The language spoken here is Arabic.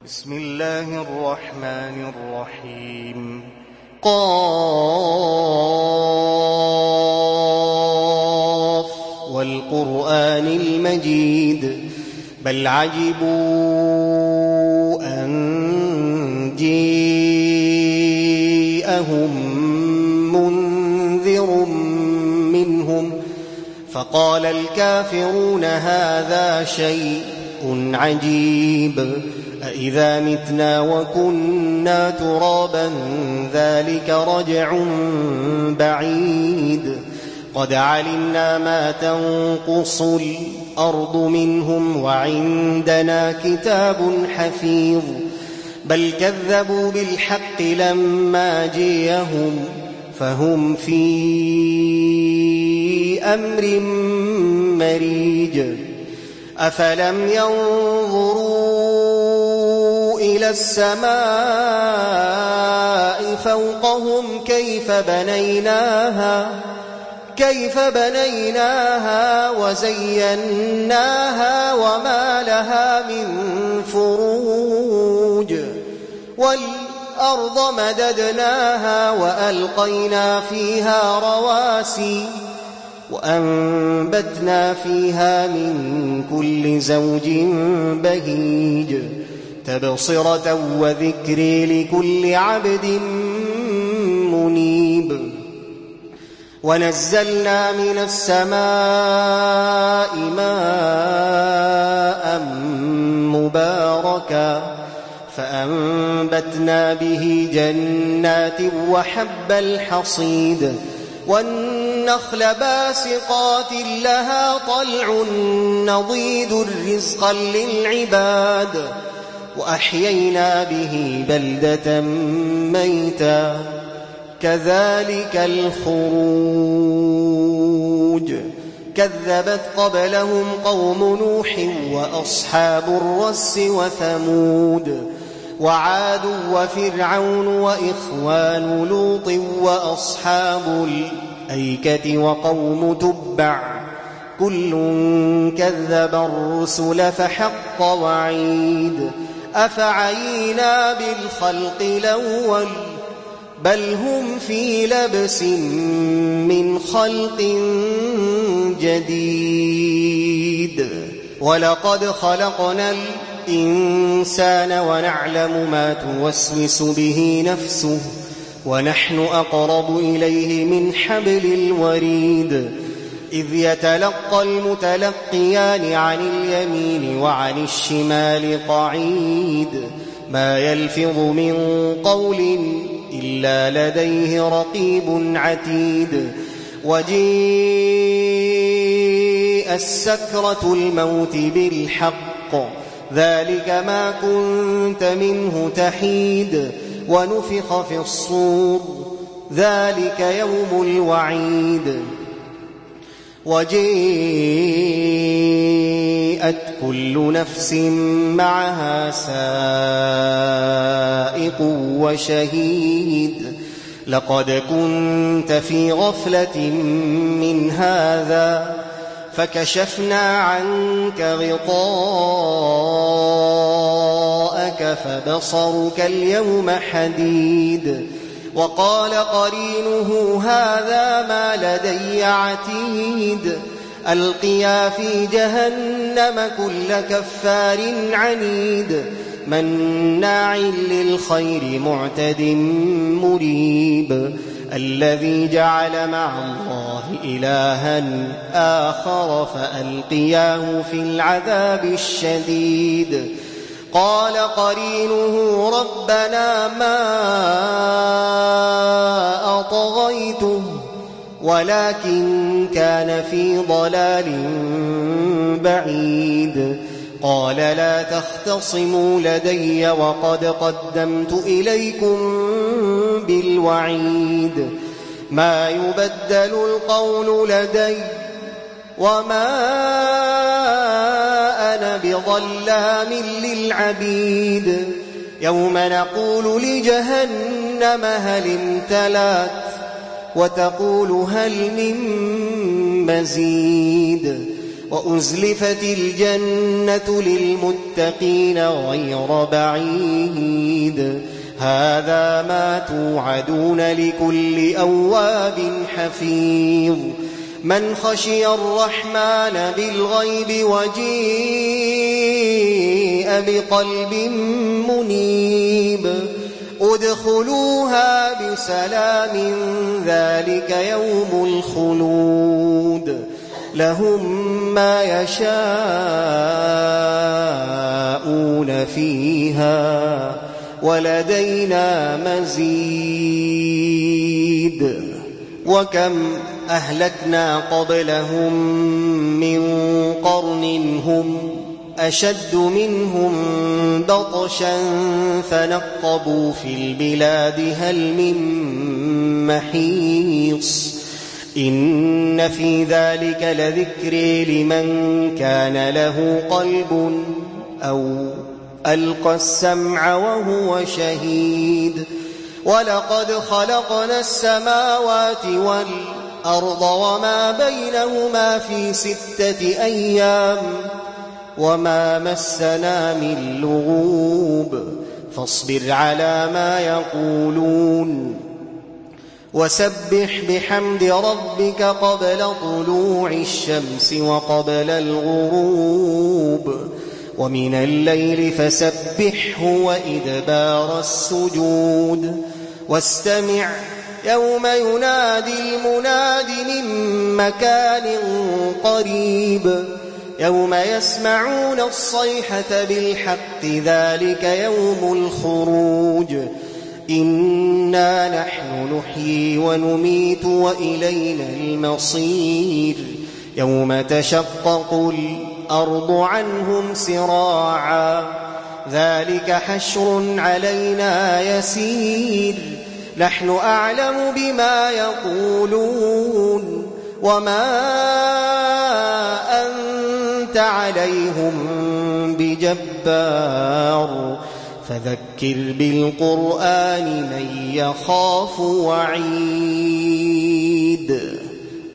بسم الله الرحمن الرحيم. قاف والقرآن المجيد بل عجبوا أن جاءهم منذر منهم فقال الكافرون هذا شيء عجيب أإذا متنا وكنا ترابا ذلك رجع بعيد قد علمنا ما تنقص الأرض منهم وعندنا كتاب حفيظ بل كذبوا بالحق لما جاءهم فهم في أمر مريج أفلم ينظروا إلى السماء فوقهم كيف بنيناها وزيناها وما لها من فروج والأرض مددناها وألقينا فيها رواسي وأنبتنا فيها من كل زوج بهيج تبصرة وذكر لكل عبد منيب ونزلنا من السماء ماء مباركا فأنبتنا به جنات وحب الحصيد والنخل باسقات لها طلع نضيد رزقا للعباد وأحيينا به بلدة ميتا كذلك الخروج كذبت قبلهم قوم نوح وأصحاب الرس وثمود وعاد وفرعون وإخوان لوط وأصحاب الأيكة وقوم تبع كل كذب الرسل فحق وعيد أفعينا بالخلق الأول بل هم في لبس من خلق جديد ولقد خلقنا الإنسان ونعلم ما توسوس به نفسه ونحن أقرب إليه من حبل الوريد إذ يتلقى المتلقيان عن اليمين وعن الشمال قعيد ما يلفظ من قول إلا لديه رقيب عتيد وجيء السكرة الموت بالحق ذلك ما كنت منه تحيد ونفخ في الصور ذلك يوم الوعيد وجيءت كل نفس معها سائق وشهيد لقد كنت في غفلة من هذا فكشفنا عنك غطاءك فبصرك اليوم حديد وقال قرينه هذا ما لدي عتيد ألقيا في جهنم كل كفار عنيد مناع للخير معتد مريب الذي جعل مع الله إلها آخر فألقياه في العذاب الشديد قال قرينه ربنا ما أطغيته ولكن كان في ضلال بعيد قال لا تختصموا لدي وقد قدمت إليكم بالوعيد ما يبدل القول لدي وما أنا بظلام للعبيد يوم نقول لجهنم هل امتلأت وتقول هل من مزيد وأزلفت الجنة للمتقين غير بعيد هذا ما توعدون لكل أواب حفيظ من خشي الرحمن بالغيب وجيء بقلب منيب ادخلوها بسلام ذلك يوم الخلود لهم ما يشاءون فيها ولدينا مزيد وكم أهلكنا قبلهم من قرن هم أشد منهم بطشا فنقبوا في البلاد هل من محيص إن في ذلك لذكر لمن كان له قلب أو ألقى السمع وهو شهيد ولقد خلقنا السماوات والأرض وما بينهما في 6 أيام وما مسنا من لغوب فاصبر على ما يقولون وسبح بحمد ربك قبل طلوع الشمس وقبل الغروب ومن الليل فسبحه وإدبار السجود واستمع يوم ينادي المناد من مكان قريب يوم يسمعون الصيحة بالحق ذلك يوم الخروج إنا نحن نحيي ونميت وإلينا المصير يوم تشقق الأرض عنهم سراعا ذلك حشر علينا يسير نحن أعلم بما يقولون وما أنت عليهم بجبار فذكر بالقرآن من يخاف وعيد